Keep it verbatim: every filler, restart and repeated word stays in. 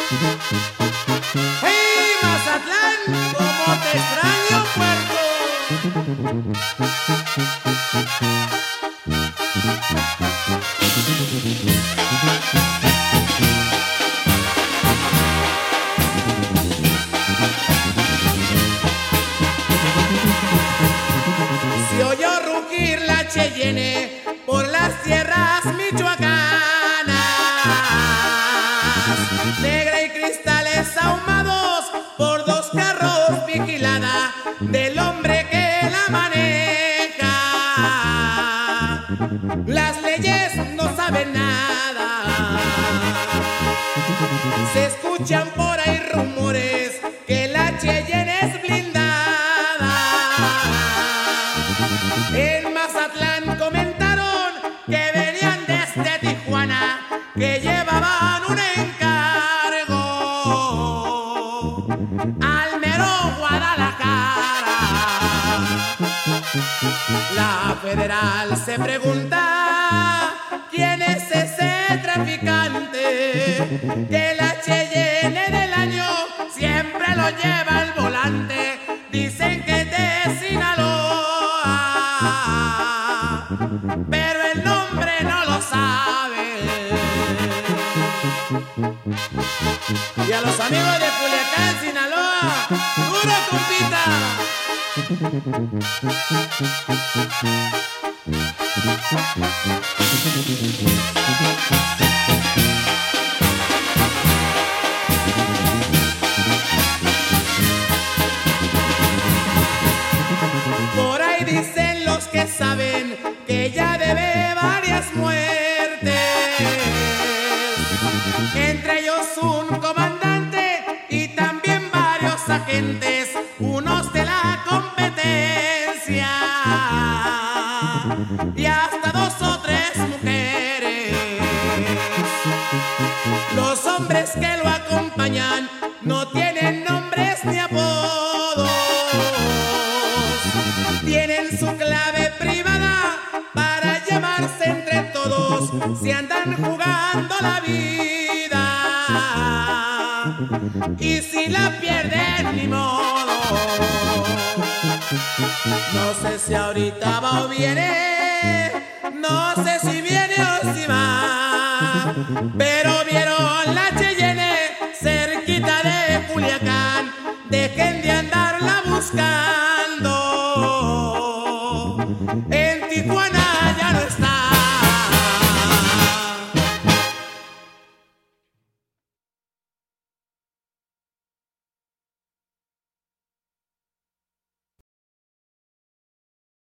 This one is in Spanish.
¡Hey, Mazatlán! ¡Cómo te extraño, puerco! Se oyó rugir la Cheyenne por las tierras michoacanas, negra y cristales ahumados por dos carros, vigilada del hombre que la maneja. Las leyes no saben nada, se escuchan por ahí rumores que la Cheyenne es blindada. En Mazatlán comentaron que venían desde Tijuana, que llevaban un encargo al mero Guadalajara. La federal se pregunta quién es ese traficante que la Cheyenne del año siempre lo lleva al volante. Dicen que es de Sinaloa, pero el nombre no lo sabe. Y a los amigos de Culiacán, Sinaloa, ¡duro, compita! Por ahí dicen los que saben que ella debe varias muertes, entre ellos un comandante y también varios agentes, unos de la competencia y hasta dos o tres mujeres. Los hombres que lo acompañan no tienen nombres ni apodos, tienen su clave privada para llamarse entre todos si andan jugando la vida, y si la pierden ni modo. No sé si ahorita va o viene, no sé si viene o si va, pero